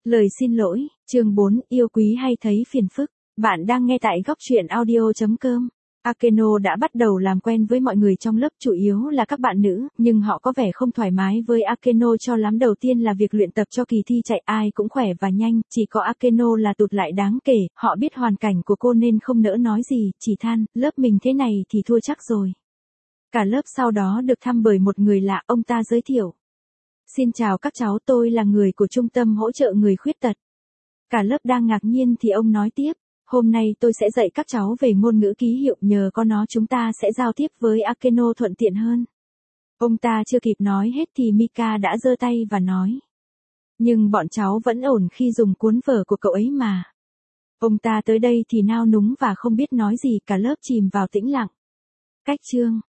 Lời xin lỗi, chương 4, yêu quý hay thấy phiền phức. Bạn đang nghe tại góc truyện audio.com. Akeno đã bắt đầu làm quen với mọi người trong lớp, chủ yếu là các bạn nữ, nhưng họ có vẻ không thoải mái với Akeno cho lắm. Đầu tiên là việc luyện tập cho kỳ thi chạy, ai cũng khỏe và nhanh, chỉ có Akeno là tụt lại đáng kể. Họ biết hoàn cảnh của cô nên không nỡ nói gì, chỉ than, lớp mình thế này thì thua chắc rồi. Cả lớp sau đó được thăm bởi một người lạ, ông ta giới thiệu. Xin chào các cháu, tôi là người của trung tâm hỗ trợ người khuyết tật. Cả lớp đang ngạc nhiên thì ông nói tiếp, hôm nay tôi sẽ dạy các cháu về ngôn ngữ ký hiệu, nhờ có nó chúng ta sẽ giao tiếp với Akeno thuận tiện hơn. Ông ta chưa kịp nói hết thì Mika đã giơ tay và nói. Nhưng bọn cháu vẫn ổn khi dùng cuốn vở của cậu ấy mà. Ông ta tới đây thì nao núng và không biết nói gì, cả lớp chìm vào tĩnh lặng. Cách chương